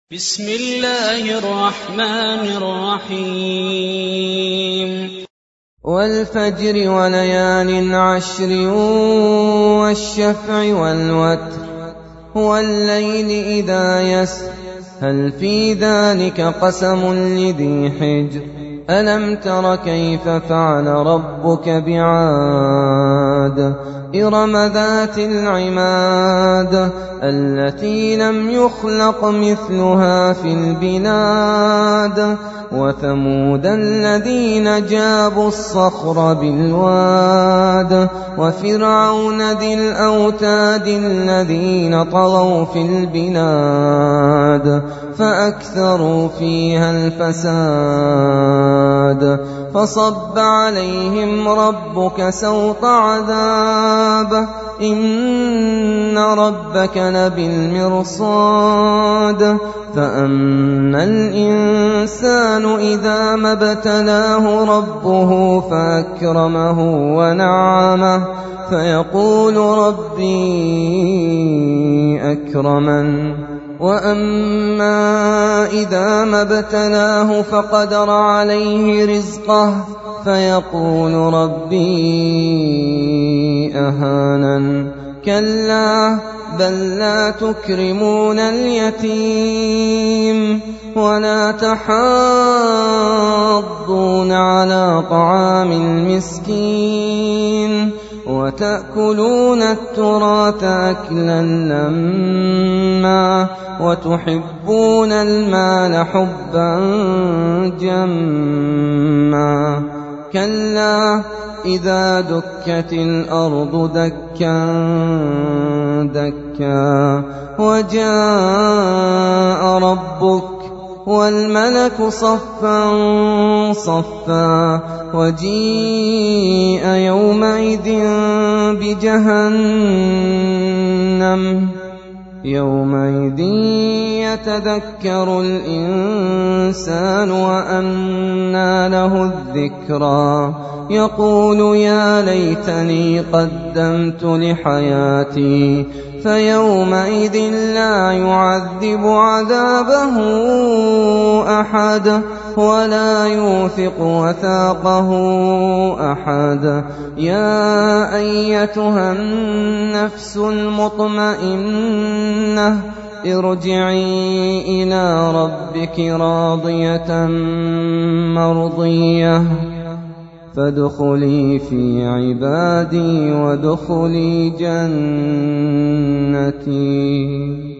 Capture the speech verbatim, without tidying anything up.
بسم الله الرحمن الرحيم والفجر وليال عشر والشفع والوتر والليل إذا يسر هل في ذلك قسم لذي حجر ألم تر كيف فعل ربك بعاد إرم ذات العماد التي لم يخلق مثلها في البلاد وثمود الذين جابوا الصخر بالواد وفرعون ذي الأوتاد الذين طغوا في البلاد فأكثروا فيها الفساد فصب عليهم ربك سوط عذاب إن ربك لبالمرصاد فأما الإنسان إذا ما ابتلاه ربه فأكرمه ونعمه فيقول ربي أكرمن وأما إذا ما ابتلاه فقدر عليه رزقه فيقول ربي أهانن كلا بل لا تكرمون اليتيم ولا تحاضون على طعام المسكين وتأكلون التراث أكلا لما وتحبون المال حبا جما كلا إذا دكت الأرض دكا دكا وجاء ربك والملك صفا صفا وجيء يومئذ بجهنم يومئذ يتذكر الإنسان وأنى له الذكرى يقول يا ليتني قدمت لحياتي فيومئذ لا يعذب عذابه أحد ولا يوثق وثاقه أحد يا أيتها النفس المطمئنة ارجعي إلى ربك راضية مرضية فادخلي في عبادي وادخلي جنتي.